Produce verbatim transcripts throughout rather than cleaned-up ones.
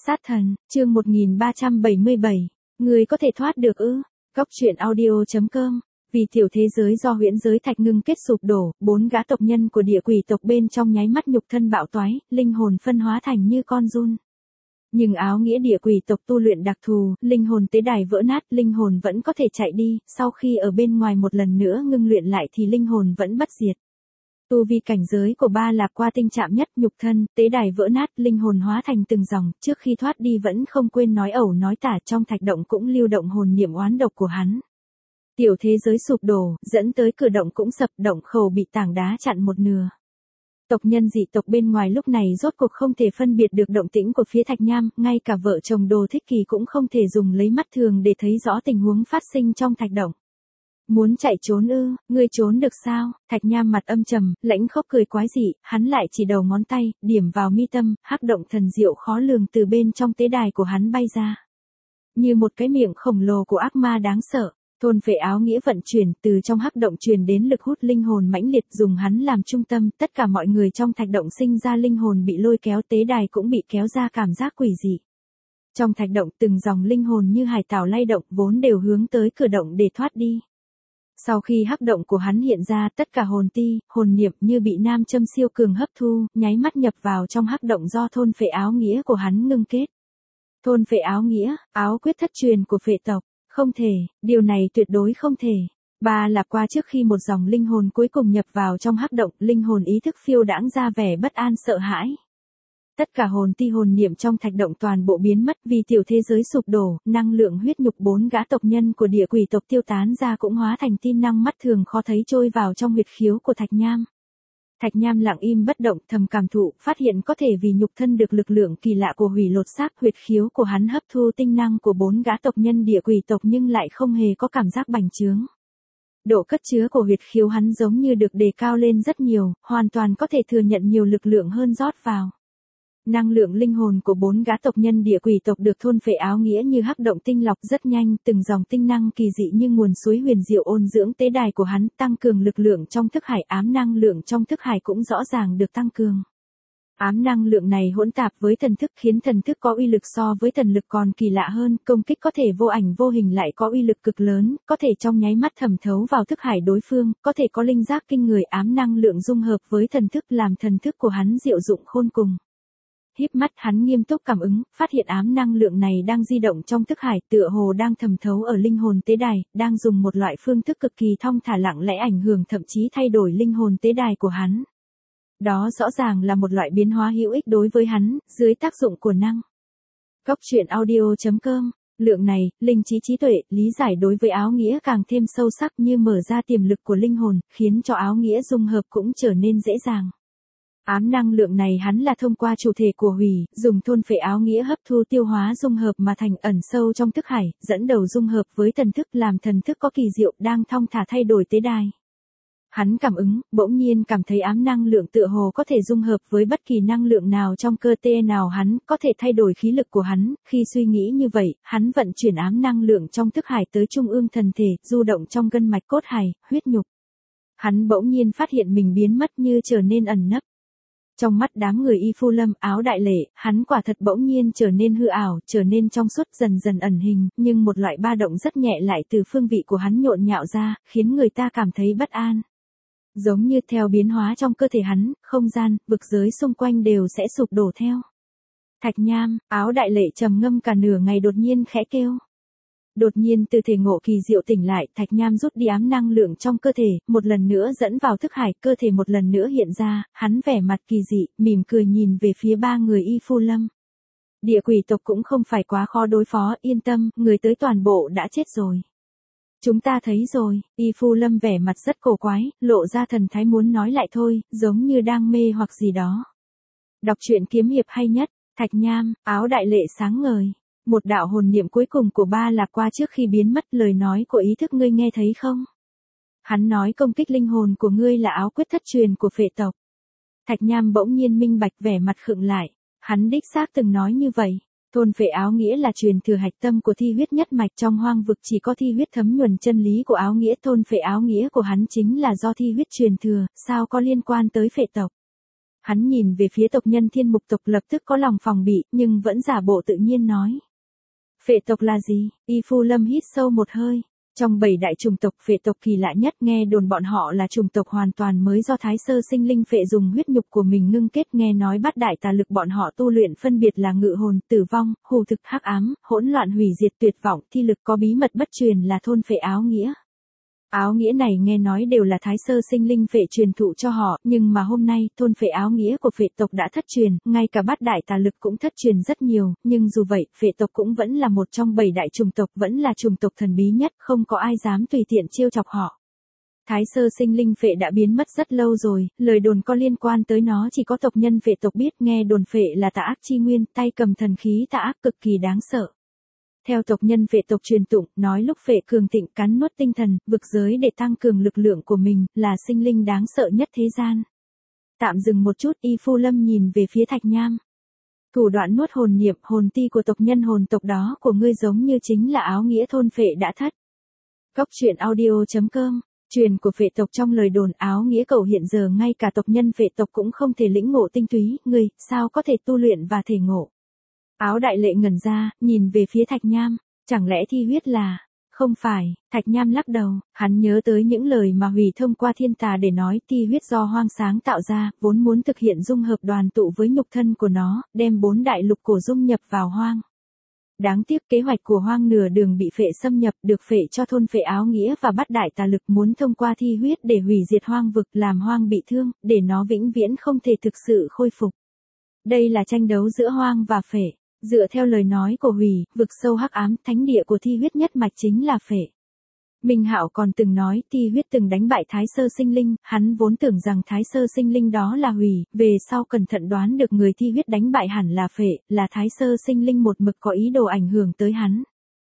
Sát thần, chương một nghìn ba trăm bảy mươi bảy. Người có thể thoát được ư? Góc truyện audio chấm com. Vì tiểu thế giới do huyễn giới thạch ngưng kết sụp đổ, bốn gã tộc nhân của địa quỷ tộc bên trong nháy mắt nhục thân bạo toái, linh hồn phân hóa thành như con giun. Nhưng áo nghĩa địa quỷ tộc tu luyện đặc thù, linh hồn tế đài vỡ nát, linh hồn vẫn có thể chạy đi, sau khi ở bên ngoài một lần nữa ngưng luyện lại thì linh hồn vẫn bất diệt. Tu vi cảnh giới của ba lạc qua tinh chạm nhất, nhục thân, tế đài vỡ nát, linh hồn hóa thành từng dòng, trước khi thoát đi vẫn không quên nói ẩu nói tả, trong thạch động cũng lưu động hồn niệm oán độc của hắn. Tiểu thế giới sụp đổ, dẫn tới cửa động cũng sập, động khẩu bị tảng đá chặn một nửa. Tộc nhân dị tộc bên ngoài lúc này rốt cuộc không thể phân biệt được động tĩnh của phía Thạch Nham, ngay cả vợ chồng Đồ Thích Kỳ cũng không thể dùng lấy mắt thường để thấy rõ tình huống phát sinh trong thạch động. Muốn chạy trốn ư, ngươi trốn được sao? Thạch Nham mặt âm trầm, lãnh khốc cười quái dị, hắn lại chỉ đầu ngón tay, điểm vào mi tâm, hắc động thần diệu khó lường từ bên trong tế đài của hắn bay ra. Như một cái miệng khổng lồ của ác ma đáng sợ. Thôn phệ áo nghĩa vận chuyển, từ trong hắc động truyền đến lực hút linh hồn mãnh liệt, dùng hắn làm trung tâm, tất cả mọi người trong thạch động sinh ra linh hồn bị lôi kéo, tế đài cũng bị kéo ra, cảm giác quỷ dị. Trong thạch động từng dòng linh hồn như hải tảo lay động, vốn đều hướng tới cửa động để thoát đi. Sau khi hắc động của hắn hiện ra, tất cả hồn ti, hồn niệm như bị nam châm siêu cường hấp thu, nháy mắt nhập vào trong hắc động do thôn phệ áo nghĩa của hắn ngưng kết. Thôn phệ áo nghĩa, áo quyết thất truyền của phệ tộc. Không thể, điều này tuyệt đối không thể. Ba lạc qua trước khi một dòng linh hồn cuối cùng nhập vào trong hắc động, linh hồn ý thức phiêu đãng ra vẻ bất an sợ hãi. Tất cả hồn ti hồn niệm trong thạch động toàn bộ biến mất, vì tiểu thế giới sụp đổ, năng lượng huyết nhục bốn gã tộc nhân của địa quỷ tộc tiêu tán ra cũng hóa thành tin năng mắt thường khó thấy trôi vào trong huyệt khiếu của Thạch Nham. Thạch Nham lặng im bất động, thầm cảm thụ, phát hiện có thể vì nhục thân được lực lượng kỳ lạ của hủy lột xác, huyệt khiếu của hắn hấp thu tinh năng của bốn gã tộc nhân địa quỷ tộc nhưng lại không hề có cảm giác bành trướng. Độ cất chứa của huyệt khiếu hắn giống như được đề cao lên rất nhiều, hoàn toàn có thể thừa nhận nhiều lực lượng hơn rót vào. Năng lượng linh hồn của bốn gã tộc nhân địa quỷ tộc được thôn phệ áo nghĩa như hắc động tinh lọc rất nhanh, từng dòng tinh năng kỳ dị như nguồn suối huyền diệu ôn dưỡng tế đài của hắn, tăng cường lực lượng trong thức hải, ám năng lượng trong thức hải cũng rõ ràng được tăng cường. Ám năng lượng này hỗn tạp với thần thức khiến thần thức có uy lực so với thần lực còn kỳ lạ hơn, công kích có thể vô ảnh vô hình lại có uy lực cực lớn, có thể trong nháy mắt thẩm thấu vào thức hải đối phương, có thể có linh giác kinh người, ám năng lượng dung hợp với thần thức làm thần thức của hắn diệu dụng khôn cùng. Híp mắt hắn nghiêm túc cảm ứng, phát hiện ám năng lượng này đang di động trong thức hải, tựa hồ đang thẩm thấu ở linh hồn tế đài, đang dùng một loại phương thức cực kỳ thong thả lặng lẽ ảnh hưởng thậm chí thay đổi linh hồn tế đài của hắn. Đó rõ ràng là một loại biến hóa hữu ích đối với hắn, dưới tác dụng của năng. Góc truyện audio chấm com. Lượng này, linh trí trí tuệ, lý giải đối với áo nghĩa càng thêm sâu sắc như mở ra tiềm lực của linh hồn, khiến cho áo nghĩa dung hợp cũng trở nên dễ dàng. Ám năng lượng này hắn là thông qua chủ thể của hủy, dùng thôn phệ áo nghĩa hấp thu tiêu hóa dung hợp mà thành, ẩn sâu trong thức hải, dẫn đầu dung hợp với thần thức làm thần thức có kỳ diệu đang thong thả thay đổi tế đài. Hắn cảm ứng, bỗng nhiên cảm thấy ám năng lượng tựa hồ có thể dung hợp với bất kỳ năng lượng nào trong cơ thể nào hắn, có thể thay đổi khí lực của hắn, khi suy nghĩ như vậy, hắn vận chuyển ám năng lượng trong thức hải tới trung ương thần thể, du động trong gân mạch cốt hải, huyết nhục. Hắn bỗng nhiên phát hiện mình biến mất như trở nên ẩn nấp. Trong mắt đám người Y Phu Lâm, Áo Đại Lệ, hắn quả thật bỗng nhiên trở nên hư ảo, trở nên trong suốt, dần dần ẩn hình, nhưng một loại ba động rất nhẹ lại từ phương vị của hắn nhộn nhạo ra, khiến người ta cảm thấy bất an. Giống như theo biến hóa trong cơ thể hắn, không gian, vực giới xung quanh đều sẽ sụp đổ theo. Thạch Nham, Áo Đại Lệ trầm ngâm cả nửa ngày đột nhiên khẽ kêu. Đột nhiên từ thể ngộ kỳ diệu tỉnh lại, Thạch Nham rút đi ám năng lượng trong cơ thể, một lần nữa dẫn vào thức hải, cơ thể một lần nữa hiện ra, hắn vẻ mặt kỳ dị, mỉm cười nhìn về phía ba người Y Phu Lâm. Địa quỷ tộc cũng không phải quá khó đối phó, yên tâm, người tới toàn bộ đã chết rồi. Chúng ta thấy rồi, Y Phu Lâm vẻ mặt rất cổ quái, lộ ra thần thái muốn nói lại thôi, giống như đang mê hoặc gì đó. Đọc truyện kiếm hiệp hay nhất, Thạch Nham, Áo Đại Lệ sáng ngời. Một đạo hồn niệm cuối cùng của ba lạc qua trước khi biến mất, lời nói của ý thức ngươi nghe thấy không? Hắn nói công kích linh hồn của ngươi là áo quyết thất truyền của phệ tộc. Thạch Nham bỗng nhiên minh bạch, vẻ mặt khựng lại. Hắn đích xác từng nói như vậy. Thôn phệ áo nghĩa là truyền thừa hạch tâm của thi huyết nhất mạch, trong hoang vực chỉ có thi huyết thấm nhuần chân lý của áo nghĩa. Thôn phệ áo nghĩa của hắn chính là do thi huyết truyền thừa, sao có liên quan tới phệ tộc? Hắn nhìn về phía tộc nhân Thiên Mục tộc lập tức có lòng phòng bị, nhưng vẫn giả bộ tự nhiên nói. Phệ tộc là gì? Y Phu Lâm hít sâu một hơi. Trong bảy đại chủng tộc, phệ tộc kỳ lạ nhất, nghe đồn bọn họ là chủng tộc hoàn toàn mới do Thái Sơ Sinh Linh Phệ dùng huyết nhục của mình ngưng kết, nghe nói bát đại tà lực bọn họ tu luyện phân biệt là ngự hồn, tử vong, hù thực, hắc ám, hỗn loạn, hủy diệt, tuyệt vọng, thi lực, có bí mật bất truyền là thôn phệ áo nghĩa. Áo nghĩa này nghe nói đều là Thái Sơ Sinh Linh Phệ truyền thụ cho họ, nhưng mà hôm nay, thôn phệ áo nghĩa của phệ tộc đã thất truyền, ngay cả bát đại tà lực cũng thất truyền rất nhiều, nhưng dù vậy, phệ tộc cũng vẫn là một trong bảy đại chủng tộc, vẫn là chủng tộc thần bí nhất, không có ai dám tùy tiện trêu chọc họ. Thái Sơ Sinh Linh Phệ đã biến mất rất lâu rồi, lời đồn có liên quan tới nó chỉ có tộc nhân phệ tộc biết, nghe đồn phệ là tà ác chi nguyên, tay cầm thần khí tà ác cực kỳ đáng sợ. Theo tộc nhân phệ tộc truyền tụng, nói lúc phệ cường thịnh cắn nuốt tinh thần, vực giới để tăng cường lực lượng của mình, là sinh linh đáng sợ nhất thế gian. Tạm dừng một chút, Y Phu Lâm nhìn về phía Thạch Nham. Thủ đoạn nuốt hồn niệm, hồn ti của tộc nhân hồn tộc đó của ngươi giống như chính là áo nghĩa thôn phệ đã thất. Cốc truyện audio chấm com, truyền của phệ tộc trong lời đồn áo nghĩa cầu hiện giờ ngay cả tộc nhân phệ tộc cũng không thể lĩnh ngộ tinh túy, ngươi, sao có thể tu luyện và thể ngộ. Áo đại lệ ngẩn ra, nhìn về phía Thạch Nham, chẳng lẽ thi huyết là... Không phải, Thạch Nham lắc đầu, hắn nhớ tới những lời mà Hủy thông qua thiên tà để nói thi huyết do hoang sáng tạo ra, vốn muốn thực hiện dung hợp đoàn tụ với nhục thân của nó, đem bốn đại lục cổ dung nhập vào hoang. Đáng tiếc kế hoạch của hoang nửa đường bị phệ xâm nhập, được phệ cho thôn phệ áo nghĩa và bắt đại tà lực, muốn thông qua thi huyết để hủy diệt hoang vực, làm hoang bị thương, để nó vĩnh viễn không thể thực sự khôi phục. Đây là tranh đấu giữa hoang và phệ. Dựa theo lời nói của Hủy, vực sâu hắc ám, thánh địa của thi huyết nhất mạch chính là phệ. Minh Hạo còn từng nói thi huyết từng đánh bại Thái Sơ Sinh Linh, hắn vốn tưởng rằng Thái Sơ Sinh Linh đó là Hủy, về sau cẩn thận đoán được người thi huyết đánh bại hẳn là phệ, là Thái Sơ Sinh Linh một mực có ý đồ ảnh hưởng tới hắn.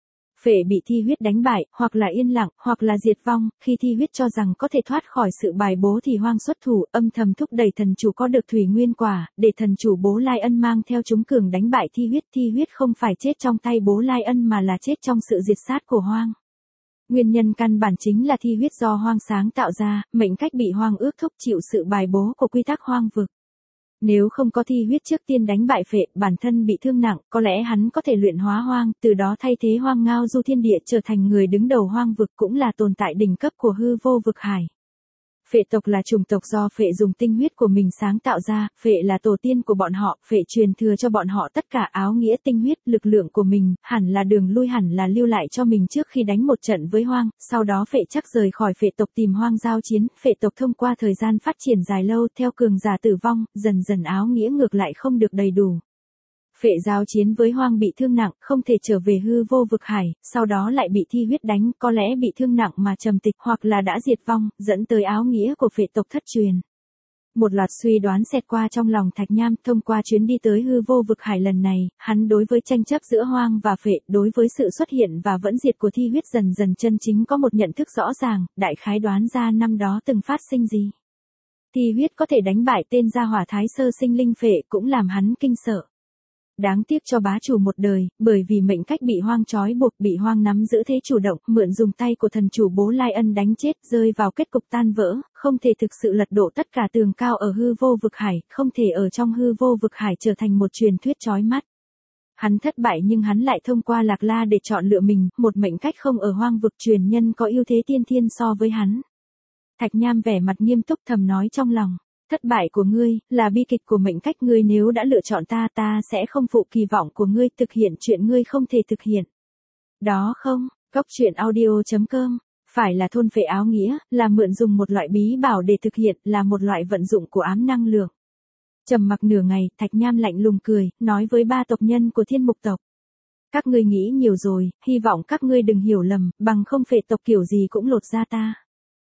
Phệ bị thi huyết đánh bại, hoặc là yên lặng, hoặc là diệt vong, khi thi huyết cho rằng có thể thoát khỏi sự bài bố thì hoang xuất thủ, âm thầm thúc đẩy thần chủ có được thủy nguyên quả, để thần chủ Bố Lai Ân mang theo chúng cường đánh bại thi huyết. Thi huyết không phải chết trong tay Bố Lai Ân mà là chết trong sự diệt sát của hoang. Nguyên nhân căn bản chính là thi huyết do hoang sáng tạo ra, mệnh cách bị hoang ước thúc chịu sự bài bố của quy tắc hoang vực. Nếu không có thi huyết trước tiên đánh bại phệ, bản thân bị thương nặng, có lẽ hắn có thể luyện hóa hoang, từ đó thay thế hoang ngao du thiên địa, trở thành người đứng đầu hoang vực, cũng là tồn tại đỉnh cấp của hư vô vực hải. Phệ tộc là chủng tộc do phệ dùng tinh huyết của mình sáng tạo ra, phệ là tổ tiên của bọn họ, phệ truyền thừa cho bọn họ tất cả áo nghĩa tinh huyết, lực lượng của mình, hẳn là đường lui hẳn là lưu lại cho mình trước khi đánh một trận với hoang, sau đó phệ chắc rời khỏi phệ tộc tìm hoang giao chiến, phệ tộc thông qua thời gian phát triển dài lâu theo cường giả tử vong, dần dần áo nghĩa ngược lại không được đầy đủ. Phệ giao chiến với hoang bị thương nặng, không thể trở về hư vô vực hải, sau đó lại bị thi huyết đánh, có lẽ bị thương nặng mà trầm tịch, hoặc là đã diệt vong, dẫn tới áo nghĩa của phệ tộc thất truyền. Một loạt suy đoán xẹt qua trong lòng Thạch Nham, thông qua chuyến đi tới hư vô vực hải lần này, hắn đối với tranh chấp giữa hoang và phệ, đối với sự xuất hiện và vẫn diệt của thi huyết dần dần chân chính có một nhận thức rõ ràng, đại khái đoán ra năm đó từng phát sinh gì. Thi huyết có thể đánh bại tên gia hỏa Thái Sơ Sinh Linh phệ cũng làm hắn kinh sợ. Đáng tiếc cho bá chủ một đời, bởi vì mệnh cách bị hoang trói buộc, bị hoang nắm giữ thế chủ động, mượn dùng tay của thần chủ Bố Lai Ân đánh chết, rơi vào kết cục tan vỡ, không thể thực sự lật đổ tất cả tường cao ở hư vô vực hải, không thể ở trong hư vô vực hải trở thành một truyền thuyết chói mắt. Hắn thất bại nhưng hắn lại thông qua Lạc La để chọn lựa mình, một mệnh cách không ở hoang vực truyền nhân có ưu thế tiên thiên so với hắn. Thạch Nham vẻ mặt nghiêm túc thầm nói trong lòng. Thất bại của ngươi, là bi kịch của mệnh cách ngươi, nếu đã lựa chọn ta, ta sẽ không phụ kỳ vọng của ngươi, thực hiện chuyện ngươi không thể thực hiện. Đó không, Cốc truyện audio chấm com, phải là thôn phệ áo nghĩa, là mượn dùng một loại bí bảo để thực hiện, là một loại vận dụng của ám năng lượng. Trầm mặc nửa ngày, Thạch Nham lạnh lùng cười, nói với ba tộc nhân của Thiên Mục tộc. Các ngươi nghĩ nhiều rồi, hy vọng các ngươi đừng hiểu lầm, bằng không phệ tộc kiểu gì cũng lột ra ta.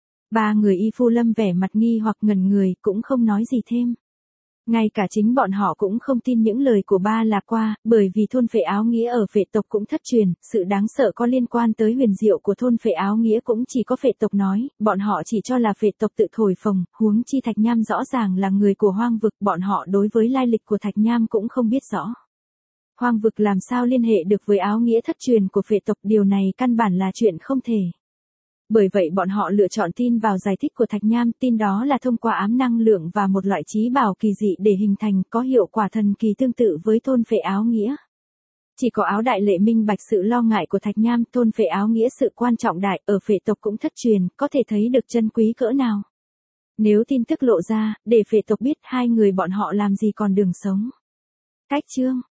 Ba người Y Phu Lâm vẻ mặt nghi hoặc ngẩn người, cũng không nói gì thêm. Ngay cả chính bọn họ cũng không tin những lời của ba Lạc Qua, bởi vì thôn phệ áo nghĩa ở phệ tộc cũng thất truyền, sự đáng sợ có liên quan tới huyền diệu của thôn phệ áo nghĩa cũng chỉ có phệ tộc nói, bọn họ chỉ cho là phệ tộc tự thổi phồng, huống chi Thạch Nham rõ ràng là người của hoang vực, bọn họ đối với lai lịch của Thạch Nham cũng không biết rõ. Hoang vực làm sao liên hệ được với áo nghĩa thất truyền của phệ tộc, điều này căn bản là chuyện không thể. Bởi vậy bọn họ lựa chọn tin vào giải thích của Thạch Nham, tin đó là thông qua ám năng lượng và một loại trí bảo kỳ dị để hình thành, có hiệu quả thần kỳ tương tự với thôn phệ áo nghĩa. Chỉ có áo đại lệ minh bạch sự lo ngại của Thạch Nham, thôn phệ áo nghĩa sự quan trọng đại ở phệ tộc cũng thất truyền, có thể thấy được chân quý cỡ nào. Nếu tin tức lộ ra, để phệ tộc biết hai người bọn họ làm gì còn đường sống. Cách chương